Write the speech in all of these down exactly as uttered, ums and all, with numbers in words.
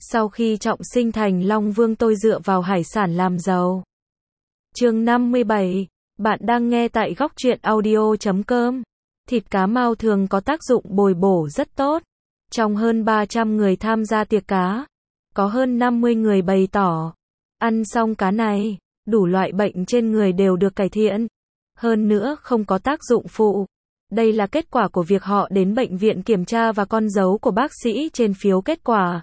Sau khi trọng sinh thành Long Vương tôi dựa vào hải sản làm giàu. Chương năm mươi bảy, bạn đang nghe tại góc truyện audio chấm com. Thịt cá mao thường có tác dụng bồi bổ rất tốt. Trong hơn ba trăm người tham gia tiệc cá, có hơn năm mươi người bày tỏ, ăn xong cá này, đủ loại bệnh trên người đều được cải thiện. Hơn nữa không có tác dụng phụ. Đây là kết quả của việc họ đến bệnh viện kiểm tra và con dấu của bác sĩ trên phiếu kết quả.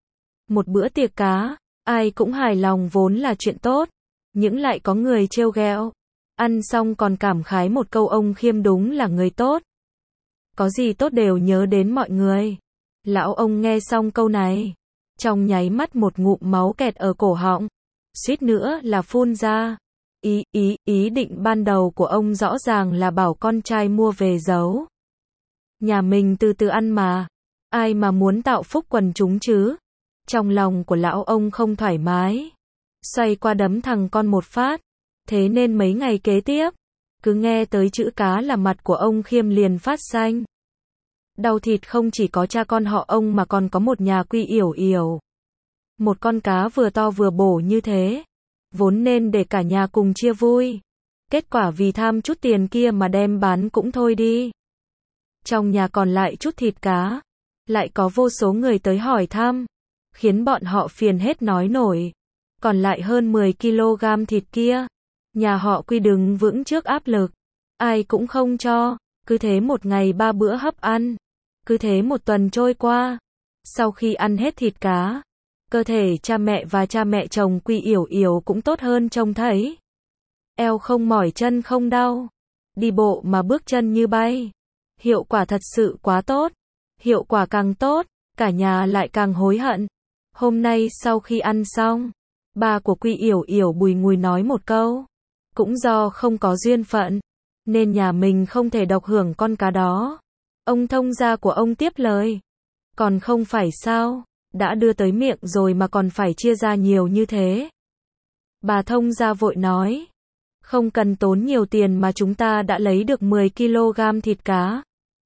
Một bữa tiệc cá, ai cũng hài lòng vốn là chuyện tốt, nhưng lại có người trêu ghẹo. Ăn xong còn cảm khái một câu ông Khiêm đúng là người tốt. Có gì tốt đều nhớ đến mọi người. Lão ông nghe xong câu này, trong nháy mắt một ngụm máu kẹt ở cổ họng, suýt nữa là phun ra. Ý, ý, ý định ban đầu của ông rõ ràng là bảo con trai mua về giấu. Nhà mình từ từ ăn mà, ai mà muốn tạo phúc quần chúng chứ. Trong lòng của lão ông không thoải mái, xoay qua đấm thằng con một phát. Thế nên mấy ngày kế tiếp, cứ nghe tới chữ cá là mặt của ông Khiêm liền phát xanh. Đau thịt không chỉ có cha con họ ông mà còn có một nhà Quy Yểu Yểu. Một con cá vừa to vừa bổ như thế, vốn nên để cả nhà cùng chia vui. Kết quả vì tham chút tiền kia mà đem bán cũng thôi đi. Trong nhà còn lại chút thịt cá, lại có vô số người tới hỏi thăm, khiến bọn họ phiền hết nói nổi. Còn lại hơn mười ki lô gam thịt kia, nhà họ Quy đứng vững trước áp lực, ai cũng không cho. Cứ thế một ngày ba bữa hấp ăn, cứ thế một tuần trôi qua. Sau khi ăn hết thịt cá, cơ thể cha mẹ và cha mẹ chồng Quy Yểu Yểu cũng tốt hơn trông thấy. Eo không mỏi chân không đau, đi bộ mà bước chân như bay. Hiệu quả thật sự quá tốt. Hiệu quả càng tốt, cả nhà lại càng hối hận. Hôm nay sau khi ăn xong, ba của Quy Yểu Yểu bùi ngùi nói một câu. Cũng do không có duyên phận, nên nhà mình không thể độc hưởng con cá đó. Ông thông gia của ông tiếp lời. Còn không phải sao, đã đưa tới miệng rồi mà còn phải chia ra nhiều như thế. Bà thông gia vội nói. Không cần tốn nhiều tiền mà chúng ta đã lấy được mười ki lô gam thịt cá.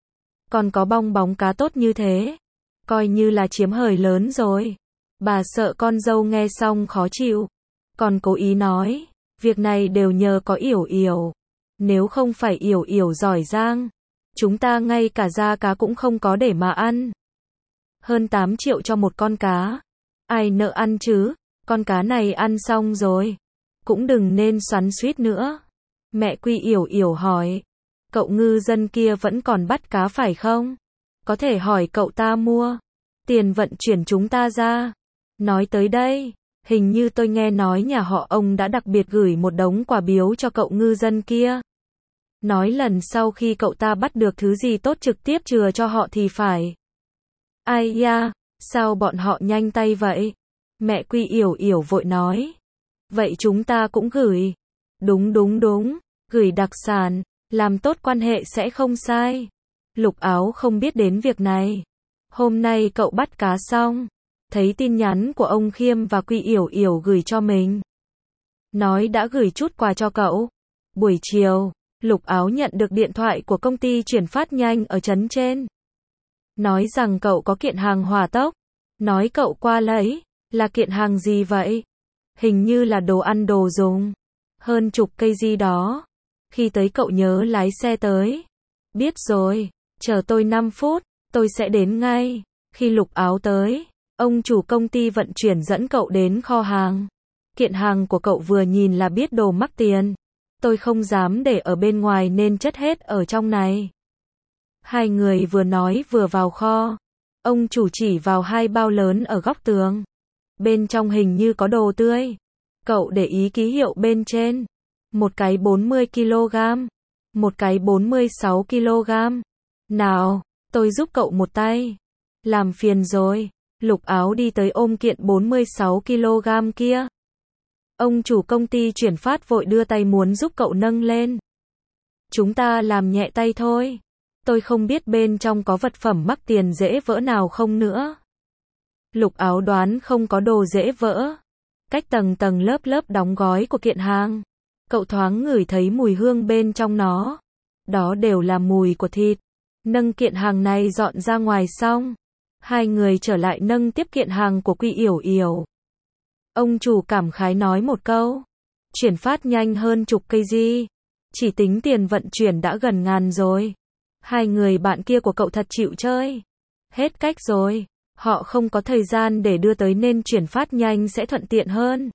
Còn có bong bóng cá tốt như thế, coi như là chiếm hời lớn rồi. Bà sợ con dâu nghe xong khó chịu, còn cố ý nói, việc này đều nhờ có Yểu Yểu. Nếu không phải Yểu Yểu giỏi giang, chúng ta ngay cả da cá cũng không có để mà ăn. Hơn tám triệu cho một con cá, ai nỡ ăn chứ. Con cá này ăn xong rồi, cũng đừng nên xoắn xuýt nữa. Mẹ Quy Yểu Yểu hỏi, cậu ngư dân kia vẫn còn bắt cá phải không? Có thể hỏi cậu ta mua, tiền vận chuyển chúng ta ra. Nói tới đây, hình như tôi nghe nói nhà họ ông đã đặc biệt gửi một đống quà biếu cho cậu ngư dân kia. Nói lần sau khi cậu ta bắt được thứ gì tốt trực tiếp chừa cho họ thì phải. Ai da, sao bọn họ nhanh tay vậy? Mẹ Quy Yểu Yểu vội nói. Vậy chúng ta cũng gửi. Đúng đúng đúng, gửi đặc sản, làm tốt quan hệ sẽ không sai. Lục Áo không biết đến việc này. Hôm nay cậu bắt cá xong, thấy tin nhắn của ông Khiêm và Quy Yểu Yểu gửi cho mình. Nói đã gửi chút quà cho cậu. Buổi chiều, Lục Áo nhận được điện thoại của công ty chuyển phát nhanh ở trấn trên. Nói rằng cậu có kiện hàng hỏa tốc. Nói cậu qua lấy. Là kiện hàng gì vậy? Hình như là đồ ăn đồ dùng. Hơn chục cây gì đó. Khi tới cậu nhớ lái xe tới. Biết rồi, chờ tôi năm phút, tôi sẽ đến ngay. Khi Lục Áo tới, ông chủ công ty vận chuyển dẫn cậu đến kho hàng. Kiện hàng của cậu vừa nhìn là biết đồ mắc tiền. Tôi không dám để ở bên ngoài nên chất hết ở trong này. Hai người vừa nói vừa vào kho. Ông chủ chỉ vào hai bao lớn ở góc tường. Bên trong hình như có đồ tươi. Cậu để ý ký hiệu bên trên. Một cái bốn mươi ki lô gam. Một cái bốn mươi sáu ki lô gam. Nào, tôi giúp cậu một tay. Làm phiền rồi. Lục Áo đi tới ôm kiện bốn mươi sáu ki lô gam kia. Ông chủ công ty chuyển phát vội đưa tay muốn giúp cậu nâng lên. Chúng ta làm nhẹ tay thôi. Tôi không biết bên trong có vật phẩm mắc tiền dễ vỡ nào không nữa. Lục Áo đoán không có đồ dễ vỡ. Cách tầng tầng lớp lớp đóng gói của kiện hàng, cậu thoáng ngửi thấy mùi hương bên trong nó. Đó đều là mùi của thịt. Nâng kiện hàng này dọn ra ngoài xong, Hai người trở lại nâng tiếp kiện hàng của Quy Yểu Yểu. Ông chủ cảm khái nói một câu. Chuyển phát nhanh hơn chục cây gì. Chỉ tính tiền vận chuyển đã gần ngàn rồi. Hai người bạn kia của cậu thật chịu chơi. Hết cách rồi. Họ không có thời gian để đưa tới nên chuyển phát nhanh sẽ thuận tiện hơn.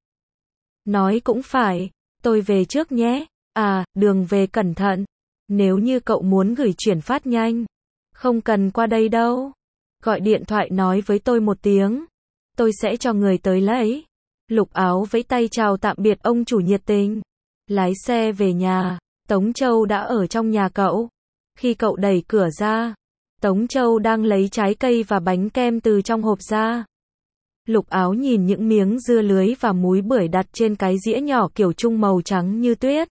Nói cũng phải. Tôi về trước nhé. À, đường về cẩn thận. Nếu như cậu muốn gửi chuyển phát nhanh. Không cần qua đây đâu. Gọi điện thoại nói với tôi một tiếng. Tôi sẽ cho người tới lấy. Lục Áo vẫy tay chào tạm biệt ông chủ nhiệt tình. Lái xe về nhà. Tống Châu đã ở trong nhà cậu. Khi cậu đẩy cửa ra, Tống Châu đang lấy trái cây và bánh kem từ trong hộp ra. Lục Áo nhìn những miếng dưa lưới và múi bưởi đặt trên cái dĩa nhỏ kiểu chung màu trắng như tuyết.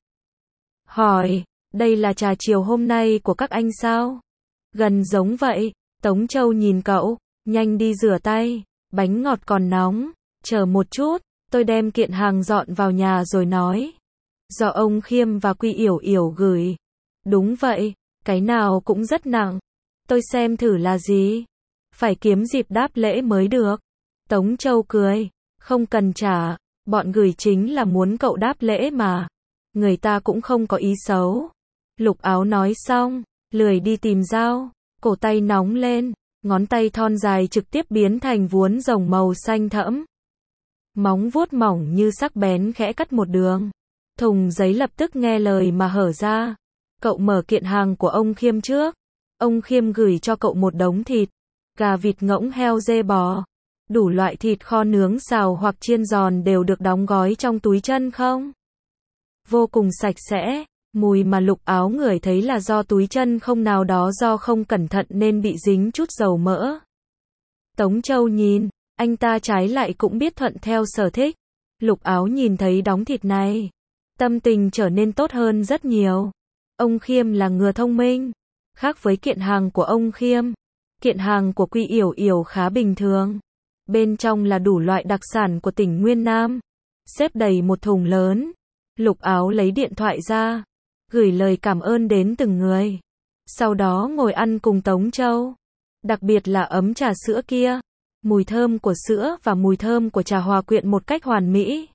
Hỏi, đây là trà chiều hôm nay của các anh sao? Gần giống vậy. Tống Châu nhìn cậu, nhanh đi rửa tay, bánh ngọt còn nóng, chờ một chút, tôi đem kiện hàng dọn vào nhà rồi nói. Do ông Khiêm và Quy Yểu Yểu gửi. Đúng vậy, cái nào cũng rất nặng. Tôi xem thử là gì. Phải kiếm dịp đáp lễ mới được. Tống Châu cười, không cần trả, bọn gửi chính là muốn cậu đáp lễ mà. Người ta cũng không có ý xấu. Lục Áo nói xong, lười đi tìm dao, cổ tay nóng lên, ngón tay thon dài trực tiếp biến thành vuốn rồng màu xanh thẫm. Móng vuốt mỏng như sắc bén khẽ cắt một đường. Thùng giấy lập tức nghe lời mà hở ra. Cậu mở kiện hàng của ông Khiêm trước. Ông Khiêm gửi cho cậu một đống thịt, gà vịt ngỗng heo dê bò. Đủ loại thịt kho nướng xào hoặc chiên giòn đều được đóng gói trong túi chân không? Vô cùng sạch sẽ, mùi mà Lục Áo ngửi thấy là do túi chân không nào đó do không cẩn thận nên bị dính chút dầu mỡ. Tống Châu nhìn, anh ta trái lại cũng biết thuận theo sở thích. Lục Áo nhìn thấy đống thịt này, tâm tình trở nên tốt hơn rất nhiều. Ông Khiêm là người thông minh. Khác với kiện hàng của ông Khiêm, kiện hàng của Quy Yểu Yểu khá bình thường. Bên trong là đủ loại đặc sản của tỉnh Nguyên Nam. Xếp đầy một thùng lớn. Lục Áo lấy điện thoại ra, gửi lời cảm ơn đến từng người. Sau đó ngồi ăn cùng Tống Châu. Đặc biệt là ấm trà sữa kia. Mùi thơm của sữa và mùi thơm của trà hòa quyện một cách hoàn mỹ.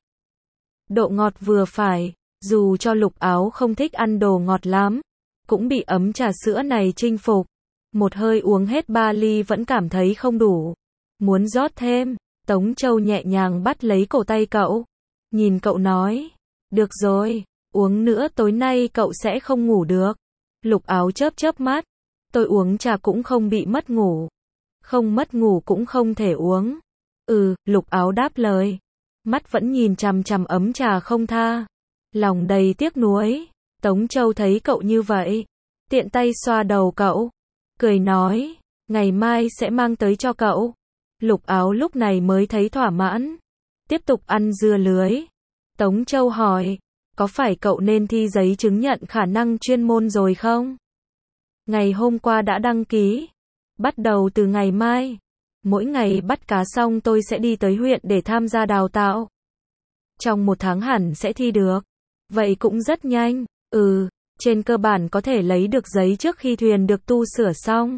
Độ ngọt vừa phải, dù cho Lục Áo không thích ăn đồ ngọt lắm, cũng bị ấm trà sữa này chinh phục. Một hơi uống hết ba ly vẫn cảm thấy không đủ. Muốn rót thêm, Tống Châu nhẹ nhàng bắt lấy cổ tay cậu. Nhìn cậu nói, được rồi, uống nữa tối nay cậu sẽ không ngủ được. Lục Áo chớp chớp mắt, tôi uống trà cũng không bị mất ngủ. Không mất ngủ cũng không thể uống. Ừ, Lục Áo đáp lời. Mắt vẫn nhìn chằm chằm ấm trà không tha. Lòng đầy tiếc nuối. Tống Châu thấy cậu như vậy, tiện tay xoa đầu cậu, cười nói, ngày mai sẽ mang tới cho cậu. Lục Áo lúc này mới thấy thỏa mãn, tiếp tục ăn dưa lưới. Tống Châu hỏi, có phải cậu nên thi giấy chứng nhận khả năng chuyên môn rồi không? Ngày hôm qua đã đăng ký, bắt đầu từ ngày mai. Mỗi ngày bắt cá xong tôi sẽ đi tới huyện để tham gia đào tạo. Trong một tháng hẳn sẽ thi được. Vậy cũng rất nhanh. Ừ, trên cơ bản có thể lấy được giấy trước khi thuyền được tu sửa xong.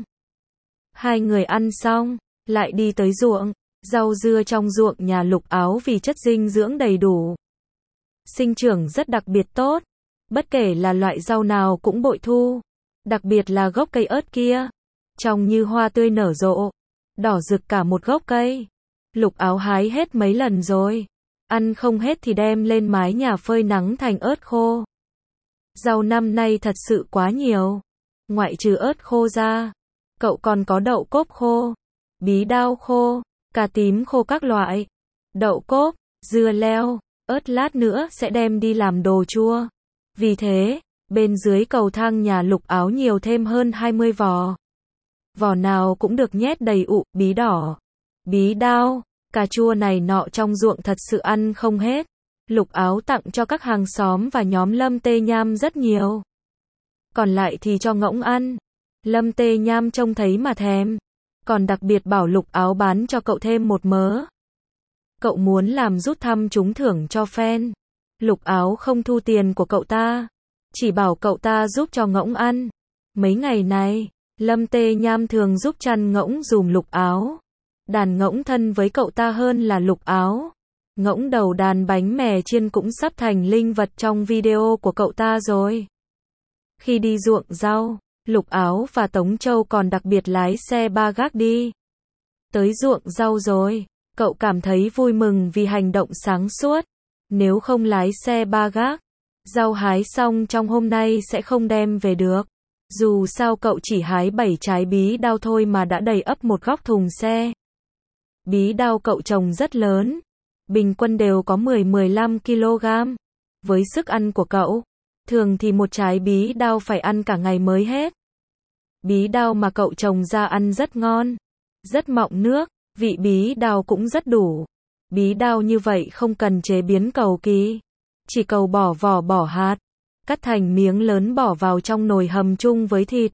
Hai người ăn xong, lại đi tới ruộng. Rau dưa trong ruộng nhà Lục Áo vì chất dinh dưỡng đầy đủ. Sinh trưởng rất đặc biệt tốt. Bất kể là loại rau nào cũng bội thu. Đặc biệt là gốc cây ớt kia. Trông như hoa tươi nở rộ. Đỏ rực cả một gốc cây. Lục Áo hái hết mấy lần rồi. Ăn không hết thì đem lên mái nhà phơi nắng thành ớt khô. Rau năm nay thật sự quá nhiều. Ngoại trừ ớt khô ra, cậu còn có đậu cốp khô, bí đao khô, cà tím khô các loại. Đậu cốp, dưa leo, ớt lát nữa sẽ đem đi làm đồ chua. Vì thế, bên dưới cầu thang nhà Lục Áo nhiều thêm hơn hai mươi vò. Vò nào cũng được nhét đầy ụ, bí đỏ, bí đao, cà chua này nọ trong ruộng thật sự ăn không hết. Lục Áo tặng cho các hàng xóm và nhóm Lâm Tê Nham rất nhiều. Còn lại thì cho ngỗng ăn. Lâm Tê Nham trông thấy mà thèm. Còn đặc biệt bảo Lục Áo bán cho cậu thêm một mớ. Cậu muốn làm rút thăm trúng thưởng cho fan. Lục Áo không thu tiền của cậu ta. Chỉ bảo cậu ta giúp cho ngỗng ăn. Mấy ngày này, Lâm Tê Nham thường giúp chăn ngỗng dùm Lục Áo. Đàn ngỗng thân với cậu ta hơn là Lục Áo. Ngỗng đầu đàn bánh mè chiên cũng sắp thành linh vật trong video của cậu ta rồi. Khi đi ruộng rau, Lục Áo và Tống Châu còn đặc biệt lái xe ba gác đi. Tới ruộng rau rồi, cậu cảm thấy vui mừng vì hành động sáng suốt. Nếu không lái xe ba gác, rau hái xong trong hôm nay sẽ không đem về được. Dù sao cậu chỉ hái bảy trái bí đao thôi mà đã đầy ắp một góc thùng xe. Bí đao cậu trồng rất lớn, bình quân đều có mười đến mười lăm ki lô gam. Với sức ăn của cậu, thường thì một trái bí đao phải ăn cả ngày mới hết. Bí đao mà cậu trồng ra ăn rất ngon, rất mọng nước, vị bí đao cũng rất đủ. Bí đao như vậy không cần chế biến cầu kỳ, chỉ cầu bỏ vỏ bỏ hạt, cắt thành miếng lớn bỏ vào trong nồi hầm chung với thịt.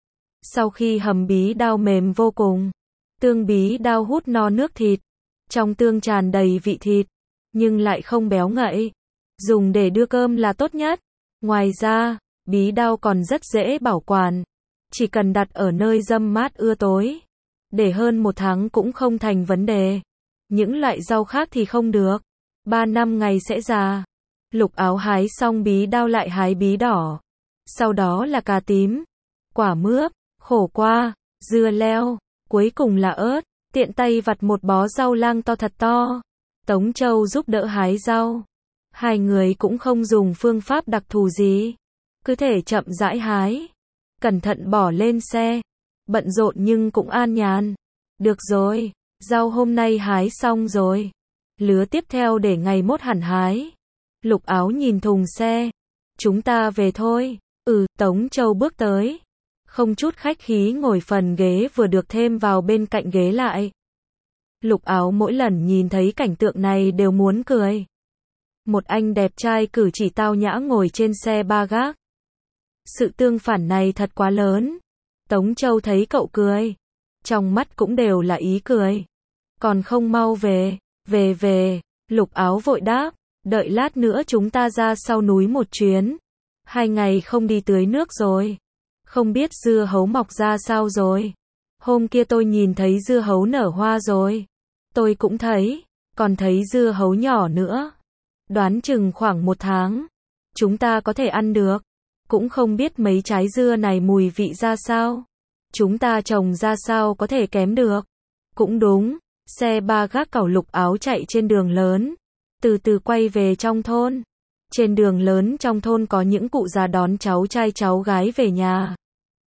Sau khi hầm bí đao mềm vô cùng, tương bí đao hút no nước thịt, trong tương tràn đầy vị thịt, nhưng lại không béo ngậy. Dùng để đưa cơm là tốt nhất. Ngoài ra, bí đao còn rất dễ bảo quản, chỉ cần đặt ở nơi râm mát ưa tối, để hơn một tháng cũng không thành vấn đề. Những loại rau khác thì không được, ba năm ngày sẽ già. Lục Áo hái xong bí đao lại hái bí đỏ, sau đó là cà tím, quả mướp, khổ qua, dưa leo, cuối cùng là ớt. Tiện tay vặt một bó rau lang to thật to. Tống Châu giúp đỡ hái rau. Hai người cũng không dùng phương pháp đặc thù gì, cứ thể chậm rãi hái, cẩn thận bỏ lên xe. Bận rộn nhưng cũng an nhàn. Được rồi, rau hôm nay hái xong rồi, lứa tiếp theo để ngày mốt hẳn hái. Lục Áo nhìn thùng xe. Chúng ta về thôi. Ừ, Tống Châu bước tới, không chút khách khí ngồi phần ghế vừa được thêm vào bên cạnh ghế lại. Lục Áo mỗi lần nhìn thấy cảnh tượng này đều muốn cười. Một anh đẹp trai cử chỉ tao nhã ngồi trên xe ba gác. Sự tương phản này thật quá lớn. Tống Châu thấy cậu cười, trong mắt cũng đều là ý cười. Còn không mau về, về về, Lục Áo vội đáp, đợi lát nữa chúng ta ra sau núi một chuyến. Hai ngày không đi tưới nước rồi. Không biết dưa hấu mọc ra sao rồi. Hôm kia tôi nhìn thấy dưa hấu nở hoa rồi. Tôi cũng thấy, còn thấy dưa hấu nhỏ nữa. Đoán chừng khoảng một tháng, chúng ta có thể ăn được. Cũng không biết mấy trái dưa này mùi vị ra sao. Chúng ta trồng ra sao có thể kém được. Cũng đúng, xe ba gác cẩu Lục Áo chạy trên đường lớn, từ từ quay về trong thôn. Trên đường lớn trong thôn có những cụ già đón cháu trai cháu gái về nhà.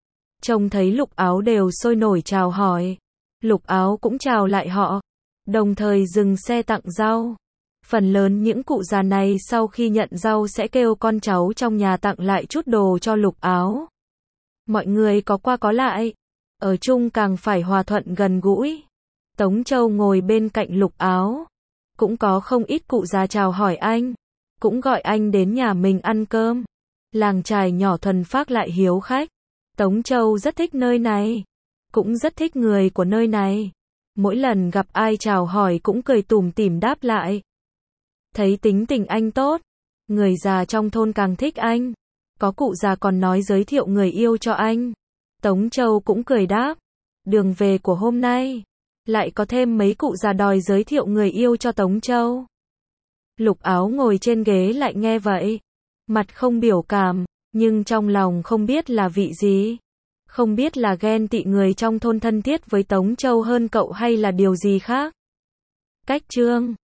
Trông thấy Lục Áo đều sôi nổi chào hỏi. Lục Áo cũng chào lại họ, đồng thời dừng xe tặng rau. Phần lớn những cụ già này sau khi nhận rau sẽ kêu con cháu trong nhà tặng lại chút đồ cho Lục Áo. Mọi người có qua có lại, ở chung càng phải hòa thuận gần gũi. Tống Châu ngồi bên cạnh Lục Áo, cũng có không ít cụ già chào hỏi anh, cũng gọi anh đến nhà mình ăn cơm. Làng chài nhỏ thuần phác lại hiếu khách. Tống Châu rất thích nơi này, cũng rất thích người của nơi này. Mỗi lần gặp ai chào hỏi cũng cười tủm tỉm đáp lại. Thấy tính tình anh tốt, người già trong thôn càng thích anh. Có cụ già còn nói giới thiệu người yêu cho anh. Tống Châu cũng cười đáp. Đường về của hôm nay, lại có thêm mấy cụ già đòi giới thiệu người yêu cho Tống Châu. Lục Áo ngồi trên ghế lại nghe vậy, mặt không biểu cảm, nhưng trong lòng không biết là vị gì. Không biết là ghen tị người trong thôn thân thiết với Tống Châu hơn cậu hay là điều gì khác. Cách chương